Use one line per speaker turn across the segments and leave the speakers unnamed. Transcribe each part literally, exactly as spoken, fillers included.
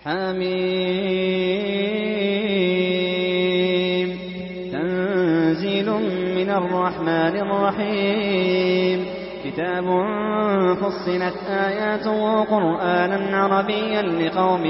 حميم تنزيل من الرحمن الرحيم كتاب فصلت آياته قرآنا عربيا لقوم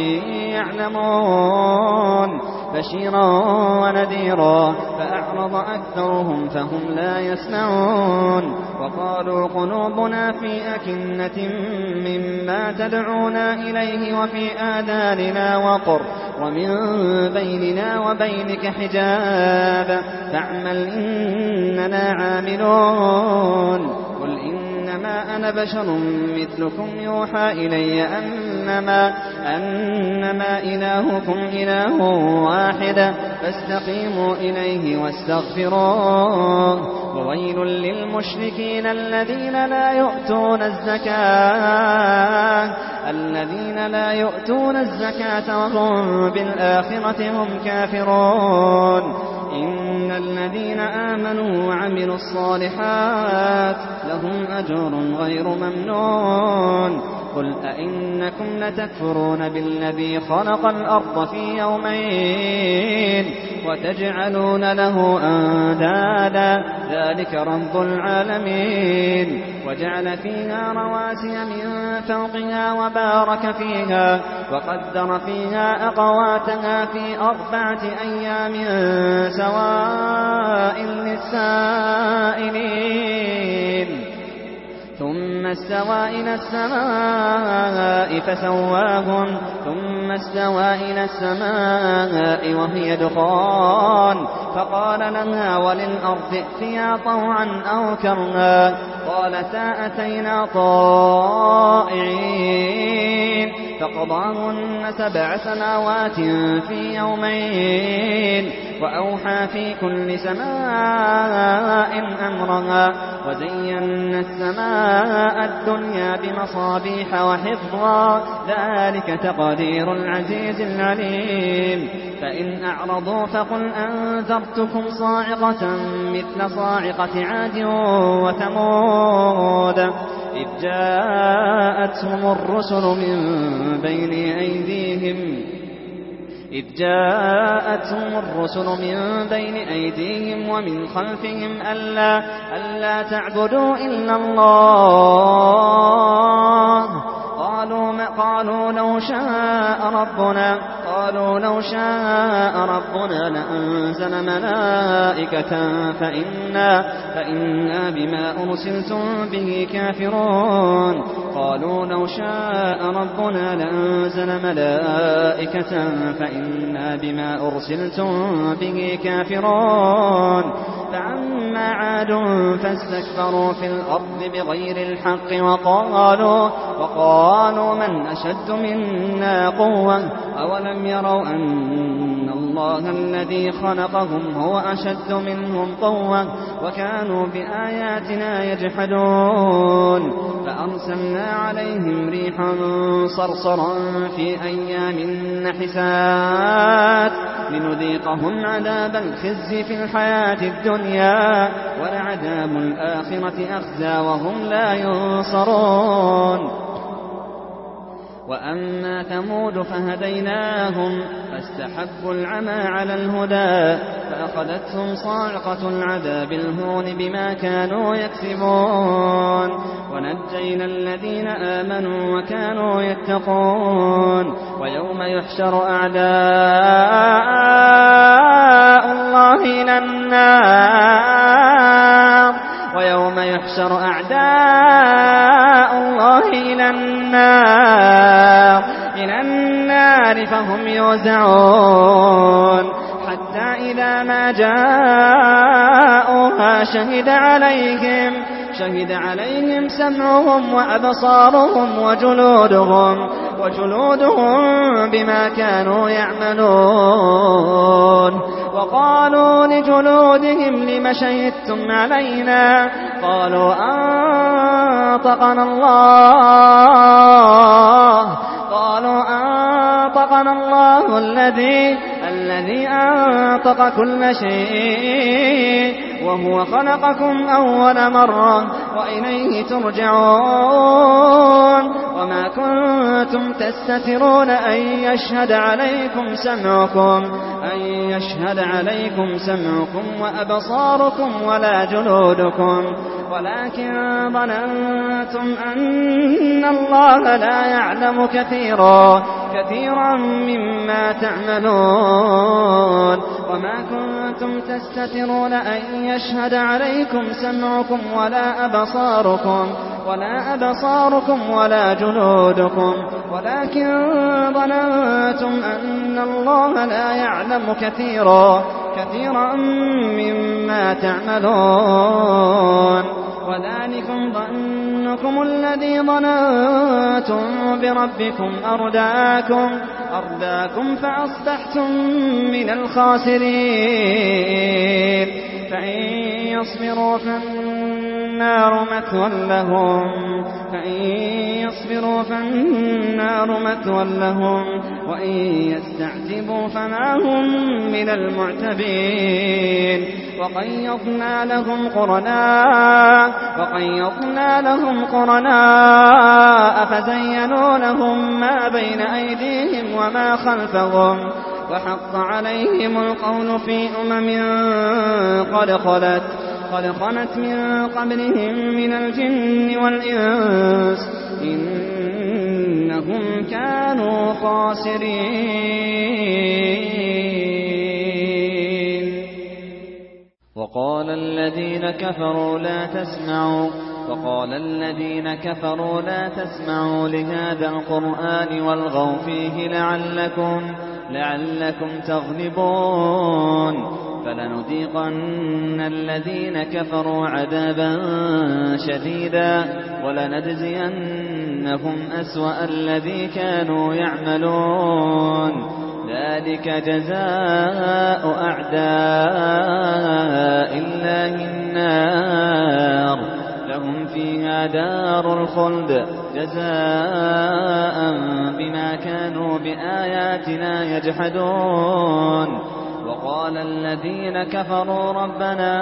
يعلمون بشيرا ونذيرا فأعرض أكثرهم فهم لا يسمعون وقالوا قلوبنا في أكنة مما تدعونا إليه وفي آذاننا وقر ومن بيننا وبينك حجاب فاعمل إننا عاملون قل إنما أنا بشر مثلكم يوحى إلي أنما, أنما إلهكم إله واحد فاستقيموا إليه واستغفروه وويل للمشركين الذين لا يؤتون الزكاة الذين لا يؤتون الزكاة وهم بالآخرة هم كافرون إن الذين آمنوا وعملوا الصالحات لهم أجر غير ممنون قل أئنكم لتكفرون بالذي خلق الأرض في يومين وتجعلون له أندادا ذلك رب العالمين وجعل فيها رواسي من فوقها وبارك فيها وقدر فيها أقواتها في أربعة أيام سواء للسائلين ثم استوى إلى السماء فسواهن ثم استوى إلى السماء وهي دخان فقال لها وللأرض ائتيا طوعا أو كرها قالتا أتينا طائعين فقضاهن سبع سماوات في يومين وأوحى في كل سماء أمرها وزينا السماء الدنيا بمصابيح وحفظا ذلك تقدير العزيز العليم فإن أعرضوا فقل أنذرتكم صاعقة مثل صاعقة عاد وثمود إذ جاءتهم الرسل من بين أيديهم إذ جاءتهم الرسل من بين أيديهم ومن خلفهم ألا, ألا تعبدوا إلا الله قالوا, ما قالوا لو شاء ربنا قالوا لو شاء ربنا لأنزل ملائكة فإنا, فإنا بما أرسلتم به كافرون قالوا لو شاء ربنا لأنزل ملائكة فإنا بما أرسلتم به كافرون فأما عاد فاستكبروا في الأرض بغير الحق وقالوا, وقالوا من أشد منا قوة أولم يروا أن الله الذي خلقهم هو أشد منهم قوة وكانوا بآياتنا يجحدون فأرسلنا عليهم ريحا صرصرا في أيام نحسات لنذيقهم عذاب الخزي في الحياة الدنيا ولعذاب الآخرة أخزى وهم لا ينصرون وأما ثمود فهديناهم فاستحبوا العمى على الهدى فأخذتهم صاعقة العذاب الهون بما كانوا يكسبون ونجينا الذين آمنوا وكانوا يتقون ويوم يحشر أعداء الله إلى النار ويوم يحشر أعداء الله إلى النار إلى النار فهم يوزعون حتى إذا ما جاءوها شهد عليهم شهد عليهم سمعهم وأبصارهم وجلودهم وجلودهم بما كانوا يعملون وقالوا لجلودهم لم شهدتم علينا قالوا أنطقنا الله قالوا أنطقنا الله الذي الذي أنطق كل شيء وهو خلقكم أول مرة وإليه ترجعون وما كنتم تستترون أن يشهد عليكم سمعكم أن يشهد عليكم سمعكم وأبصاركم ولا جلودكم ولكن ظننتم أن الله لا يعلم كثيرا كثيرا مما تعملون وما كنتم تستترون أن يشهد عليكم سمعكم ولا أبصاركم ولا أبصاركم ولا جلودكم ولكن ظننتم أن الله لا يعلم كثيرا كثيرا مما تعملون وذلكم ظنكم الذي ظننتم بربكم أرداكم أرداكم فأصبحتم من الخاسرين فإن يصبروا فالنار مثوى لهم فإن يصبروا فالنار مثوى لهم وإن يستعتبوا فما هم من المعتبين وقيضنا لهم قرناء وقيضنا لهم قرناء فزينوا لهم ما بين أيديهم وما خلفهم وحق عليهم القول في أمم قد خلت قد خلت من قبلهم من الجن والإنس إنهم كانوا خاسرين. وقال الذين كفروا لا تسمعوا وقال الذين كفروا لا تسمعوا لهذا القرآن والغوا فيه لعلكم لعلكم تغلبون فلنذيقن الذين كفروا عذابا شديدا ولنجزينهم أسوأ الذي كانوا يعملون ذلك جزاء أعداء الله النار لهم فيها دار الخلد جزاء بما كانوا بآياتنا يجحدون وقال الذين كفروا ربنا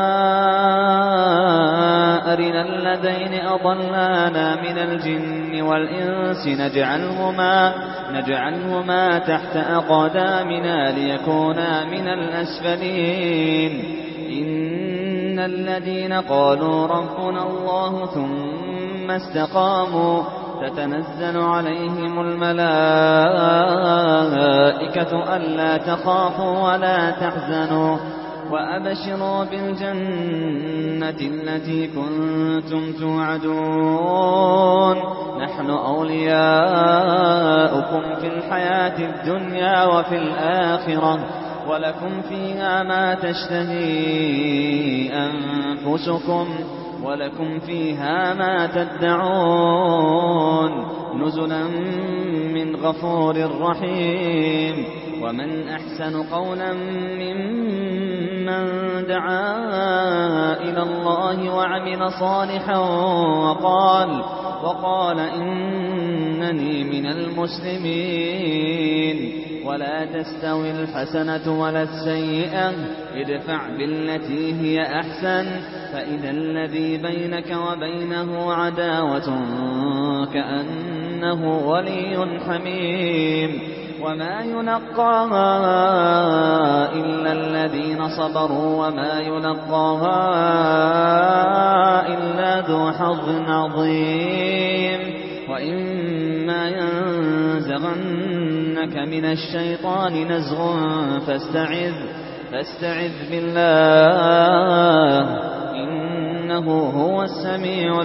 أرنا الذين أضلانا من الجن والإنس نجعلهما, نجعلهما تحت أقدامنا ليكونا من الأسفلين إن الذين قالوا ربنا الله ثم استقاموا تتنزل عليهم الملائكة ألا تخافوا ولا تحزنوا وأبشروا بالجنة التي كنتم توعدون نحن أولياؤكم في الحياة الدنيا وفي الآخرة ولكم فيها ما تشتهي أنفسكم ولكم فيها ما تدعون نزلا من غفور رحيم ومن أحسن قولا ممن دعا إلى الله وعمل صالحا وقال, وقال إنني من المسلمين ولا تستوي الحسنة ولا السيئة ادفع بالتي هي أحسن فإذا الذي بينك وبينه عداوة كأنه ولي حميم وما يلقاها إلا الذين صبروا وما يلقاها إلا ذو حظ عظيم وإما ينزغنك من الشيطان نزغ فاستعذ فاستعذ بالله إنه هو السميع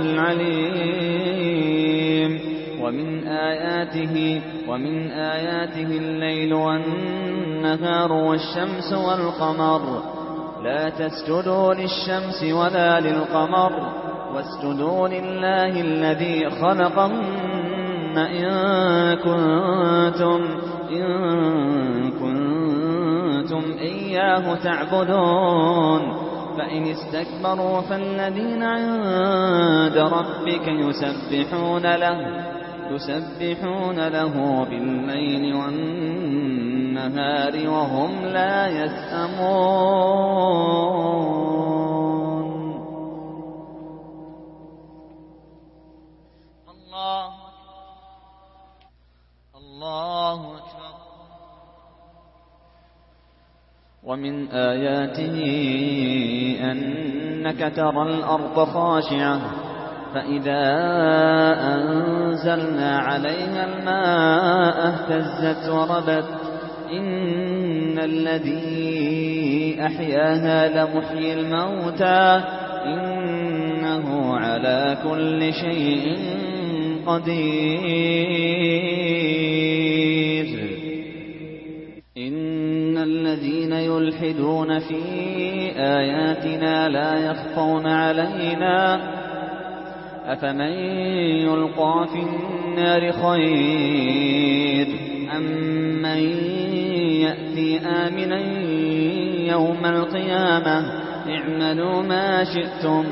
العليم ومن آياته ومن آياته الليل والنهار والشمس والقمر لا تسجدوا للشمس ولا للقمر واسجدوا لله الذي خلقهن إن كنتم إن كنتم إياه تعبدون فإن استكبروا فالذين عند ربك يسبحون له يسبحون له بالليل والنهار النهار وهم لا يسأمون.
الله الله أكبر.
ومن آياته أنك ترى الأرض خاشعة فإذا أنزلنا عليها الماء اهتزت وربت إن الذي أحياها لمحيي الموتى إنه على كل شيء قدير. إن الذين يلحدون في آياتنا لا يخفون علينا أفمن يلقى في النار خير أم من يأتي آمنا يوم القيامة اعملوا ما شئتم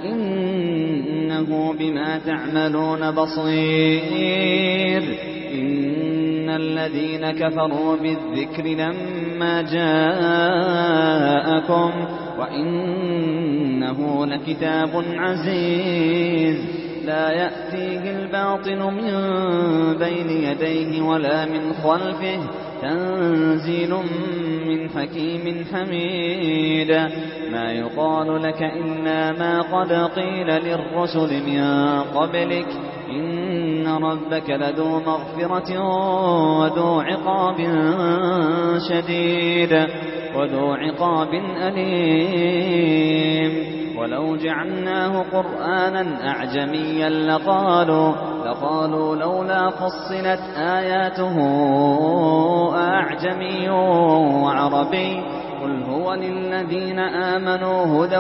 إنه بما تعملون بصير. إن الذين كفروا بالذكر لما جاءكم وإنه لكتاب عزيز لا يأتيه الباطل من بين يديه ولا من خلفه تنزيل من حكيم حميد. ما يقال لك إلا ما قد قيل للرسل من قبلك إن ربك لذو مغفرة وذو عقاب شديد وذو عقاب أليم. ولو جعلناه قرآنا أعجميا لقالوا لقالوا لولا فصلت آياته أعجمي وعربي قل هو للذين آمنوا هدى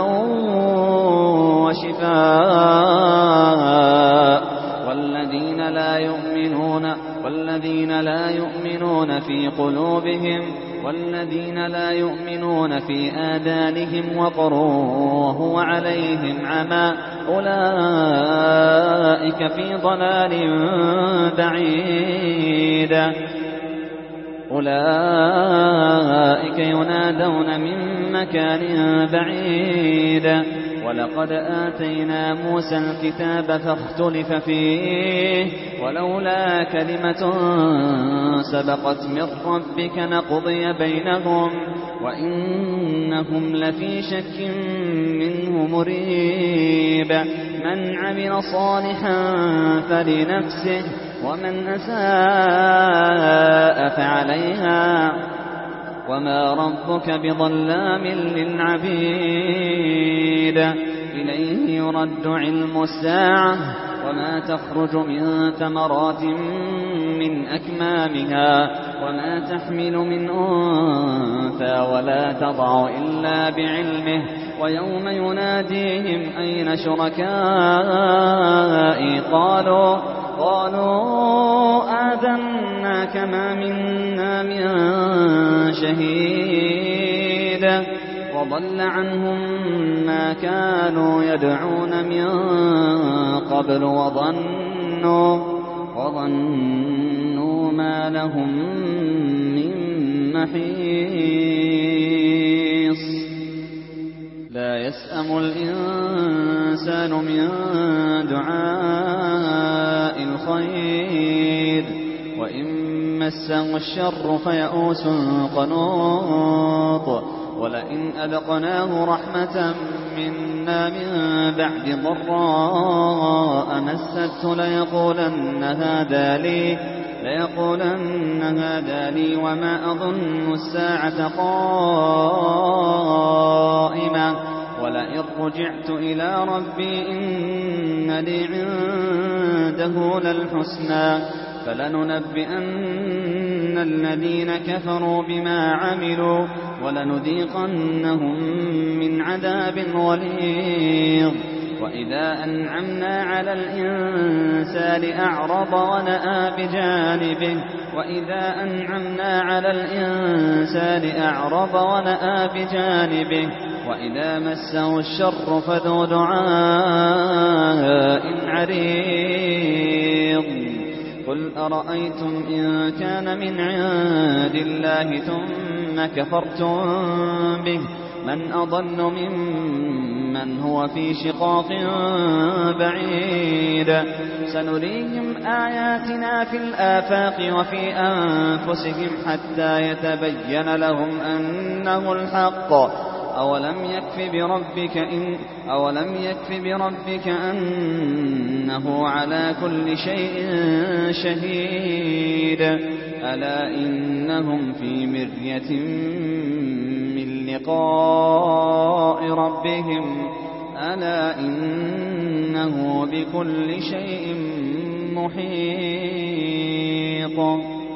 وشفاء والذين لا يؤمنون والذين لا يؤمنون في قلوبهم والذين لا يؤمنون في آذانهم وقر وهو عليهم عمى أولئك في ضلال بعيد. أولئك ينادون من مكان بعيد. ولقد آتينا موسى الكتاب فاختلف فيه ولولا كلمة سبقت من ربك لقضي بينهم وإنهم لفي شك منه مريب. من عمل صالحا فلنفسه ومن أساء فعليها وما ربك بظلام للعبيد. إليه يرد علم الساعة وما تخرج من ثمرات من أكمامها وما تحمل من أنثى ولا تضع إلا بعلمه. ويوم يناديهم أين شركائي قالوا قالوا آذناك ما منا من شهيد وضل عنهم ما كانوا يدعون من قبل وظنوا وظنوا ما لهم من محيص. لا يسأم الإنسان من دعاء الخير وإن مسه الشر فيئوس قنوط. ولئن أذقناه رحمة منا من بعد ضراء مسته ليقولن هذا لي ليقولن هذا لي وما أظن الساعة قائمة ولئن رجعت إلى ربي إن لي عنده للحسنى فلننبئن الذين كفروا بما عملوا ولنذيقنهم من عذاب غليظ. وإذا أنعمنا على الإنسان أعرض ونأى بجانبه وإذا أنعمنا على الإنسان أعرض ونأى بجانبه وإذا مسه الشر فذو دعاء عريض. قل أرأيتم إن كان من عند الله ثم كفرتم به من أضل ممن هو في شقاق بعيد سنريهم آياتنا في الآفاق وفي أنفسهم حتى يتبين لهم أنه الحق أولم يكف بربك إن أولم يكف بربك أنه على كل شيء شهيد ألا إنهم في مرية من لقاء ربهم ألا إنه بكل شيء محيط.